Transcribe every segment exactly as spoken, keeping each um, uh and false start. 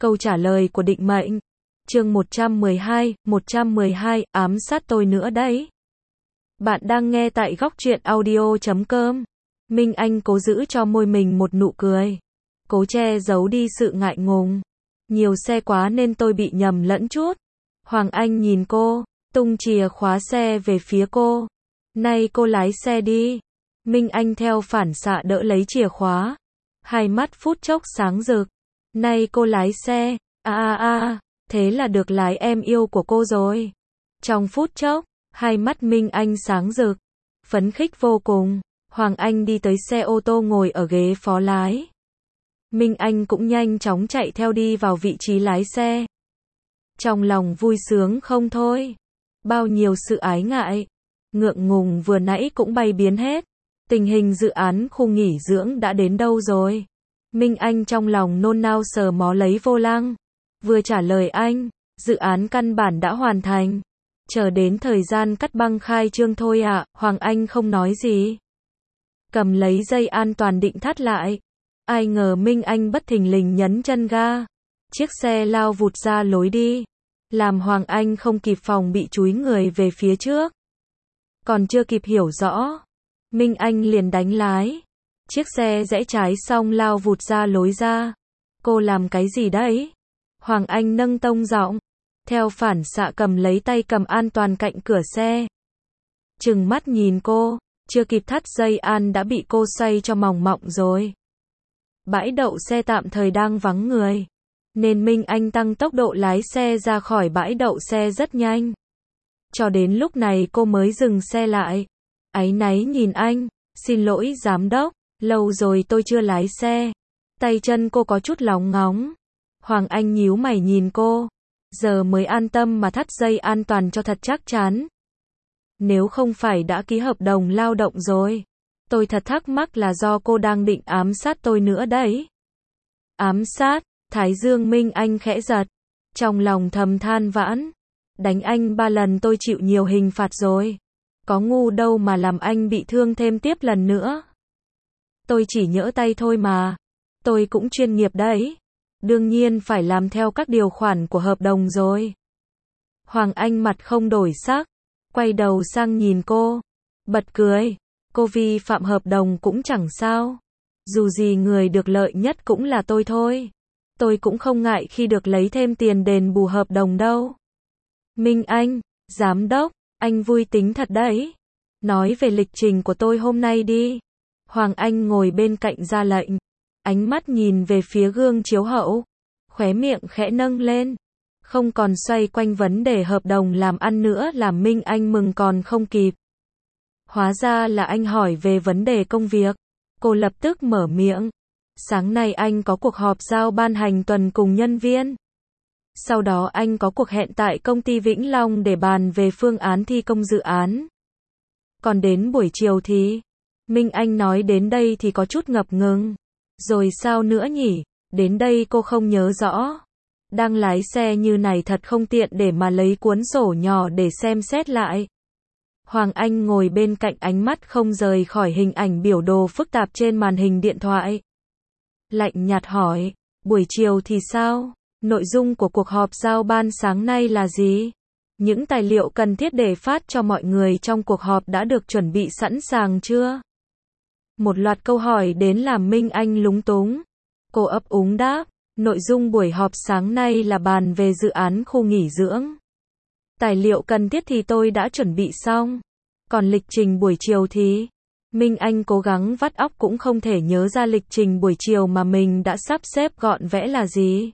Câu trả lời của định mệnh. Chương một trăm mười hai, một trăm mười hai, ám sát tôi nữa đấy. Bạn đang nghe tại góc truyện audio chấm com. Minh Anh cố giữ cho môi mình một nụ cười. Cố che giấu đi sự ngại ngùng. Nhiều xe quá nên tôi bị nhầm lẫn chút. Hoàng Anh nhìn cô, tung chìa khóa xe về phía cô. Nay cô lái xe đi. Minh Anh theo phản xạ đỡ lấy chìa khóa. Hai mắt phút chốc sáng rực. Nay cô lái xe. À à à, thế là được lái em yêu của cô rồi. Trong phút chốc, hai mắt Minh Anh sáng rực. Phấn khích vô cùng. Hoàng Anh đi tới xe ô tô ngồi ở ghế phó lái. Minh Anh cũng nhanh chóng chạy theo đi vào vị trí lái xe. Trong lòng vui sướng không thôi. Bao nhiêu sự ái ngại, ngượng ngùng vừa nãy cũng bay biến hết. Tình hình dự án khu nghỉ dưỡng đã đến đâu rồi? Minh Anh trong lòng nôn nao sờ mó lấy vô lăng. Vừa trả lời anh, dự án căn bản đã hoàn thành. Chờ đến thời gian cắt băng khai trương thôi ạ. Hoàng Anh không nói gì. Cầm lấy dây an toàn định thắt lại. Ai ngờ Minh Anh bất thình lình nhấn chân ga. Chiếc xe lao vụt ra lối đi. Làm Hoàng Anh không kịp phòng bị chúi người về phía trước. Còn chưa kịp hiểu rõ, Minh Anh liền đánh lái. Chiếc xe rẽ trái xong lao vụt ra lối ra. Cô làm cái gì đấy? Hoàng Anh nâng tông giọng. Theo phản xạ cầm lấy tay cầm an toàn cạnh cửa xe. Trừng mắt nhìn cô, chưa kịp thắt dây an đã bị cô xoay cho mỏng mọng rồi. Bãi đậu xe tạm thời đang vắng người, nên Minh Anh tăng tốc độ lái xe ra khỏi bãi đậu xe rất nhanh. Cho đến lúc này cô mới dừng xe lại. Áy náy nhìn anh, xin lỗi giám đốc, lâu rồi tôi chưa lái xe. Tay chân cô có chút lóng ngóng. Hoàng Anh nhíu mày nhìn cô, giờ mới an tâm mà thắt dây an toàn cho thật chắc chắn. Nếu không phải đã ký hợp đồng lao động rồi, tôi thật thắc mắc là do cô đang định ám sát tôi nữa đấy. Ám sát? Thái dương Minh Anh khẽ giật. Trong lòng thầm than vãn. Đánh anh ba lần tôi chịu nhiều hình phạt rồi. Có ngu đâu mà làm anh bị thương thêm tiếp lần nữa. Tôi chỉ nhỡ tay thôi mà. Tôi cũng chuyên nghiệp đấy. Đương nhiên phải làm theo các điều khoản của hợp đồng rồi. Hoàng Anh mặt không đổi sắc. Quay đầu sang nhìn cô. Bật cười. Cô vi phạm hợp đồng cũng chẳng sao. Dù gì người được lợi nhất cũng là tôi thôi. Tôi cũng không ngại khi được lấy thêm tiền đền bù hợp đồng đâu. Minh Anh, giám đốc, anh vui tính thật đấy. Nói về lịch trình của tôi hôm nay đi. Hoàng Anh ngồi bên cạnh ra lệnh. Ánh mắt nhìn về phía gương chiếu hậu. Khóe miệng khẽ nâng lên. Không còn xoay quanh vấn đề hợp đồng làm ăn nữa làm Minh Anh mừng còn không kịp. Hóa ra là anh hỏi về vấn đề công việc. Cô lập tức mở miệng. Sáng nay anh có cuộc họp giao ban hành tuần cùng nhân viên. Sau đó anh có cuộc hẹn tại công ty Vĩnh Long để bàn về phương án thi công dự án. Còn đến buổi chiều thì... Minh Anh nói đến đây thì có chút ngập ngừng. Rồi sao nữa nhỉ? Đến đây cô không nhớ rõ. Đang lái xe như này thật không tiện để mà lấy cuốn sổ nhỏ để xem xét lại. Hoàng Anh ngồi bên cạnh ánh mắt không rời khỏi hình ảnh biểu đồ phức tạp trên màn hình điện thoại. Lạnh nhạt hỏi, buổi chiều thì sao? Nội dung của cuộc họp giao ban sáng nay là gì? Những tài liệu cần thiết để phát cho mọi người trong cuộc họp đã được chuẩn bị sẵn sàng chưa? Một loạt câu hỏi đến làm Minh Anh lúng túng. Cô ấp úng đáp, nội dung buổi họp sáng nay là bàn về dự án khu nghỉ dưỡng. Tài liệu cần thiết thì tôi đã chuẩn bị xong. Còn lịch trình buổi chiều thì... Minh Anh cố gắng vắt óc cũng không thể nhớ ra lịch trình buổi chiều mà mình đã sắp xếp gọn vẽ là gì.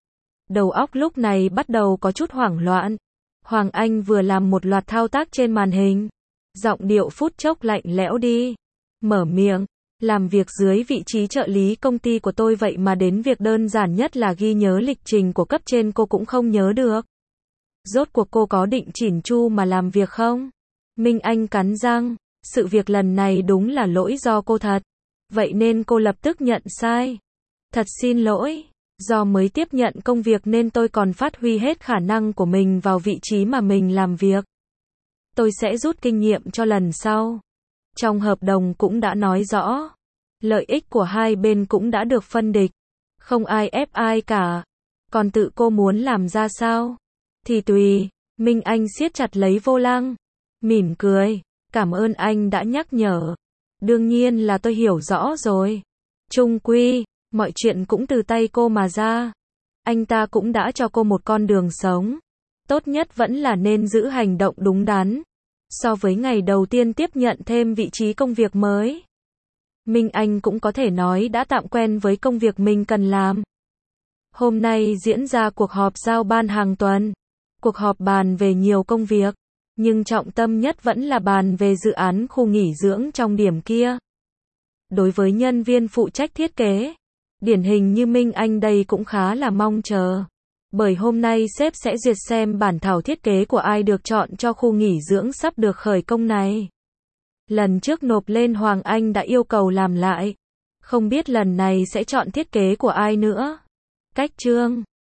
Đầu óc lúc này bắt đầu có chút hoảng loạn. Hoàng Anh vừa làm một loạt thao tác trên màn hình. Giọng điệu phút chốc lạnh lẽo đi. Mở miệng. Làm việc dưới vị trí trợ lý công ty của tôi vậy mà đến việc đơn giản nhất là ghi nhớ lịch trình của cấp trên cô cũng không nhớ được. Rốt cuộc cô có định chỉn chu mà làm việc không? Minh Anh cắn răng. Sự việc lần này đúng là lỗi do cô thật. Vậy nên cô lập tức nhận sai. Thật xin lỗi. Do mới tiếp nhận công việc nên tôi còn phát huy hết khả năng của mình vào vị trí mà mình làm việc. Tôi sẽ rút kinh nghiệm cho lần sau. Trong hợp đồng cũng đã nói rõ. Lợi ích của hai bên cũng đã được phân định. Không ai ép ai cả. Còn tự cô muốn làm ra sao? Thì tùy. Minh Anh siết chặt lấy vô lăng. Mỉm cười. Cảm ơn anh đã nhắc nhở. Đương nhiên là tôi hiểu rõ rồi. Chung quy, mọi chuyện cũng từ tay cô mà ra. Anh ta cũng đã cho cô một con đường sống. Tốt nhất vẫn là nên giữ hành động đúng đắn. So với ngày đầu tiên tiếp nhận thêm vị trí công việc mới, Minh Anh cũng có thể nói đã tạm quen với công việc mình cần làm. Hôm nay diễn ra cuộc họp giao ban hàng tuần. Cuộc họp bàn về nhiều công việc, nhưng trọng tâm nhất vẫn là bàn về dự án khu nghỉ dưỡng trong điểm kia. Đối với nhân viên phụ trách thiết kế, điển hình như Minh Anh đây cũng khá là mong chờ. Bởi hôm nay sếp sẽ duyệt xem bản thảo thiết kế của ai được chọn cho khu nghỉ dưỡng sắp được khởi công này. Lần trước nộp lên Hoàng Anh đã yêu cầu làm lại. Không biết lần này sẽ chọn thiết kế của ai nữa. Cách chương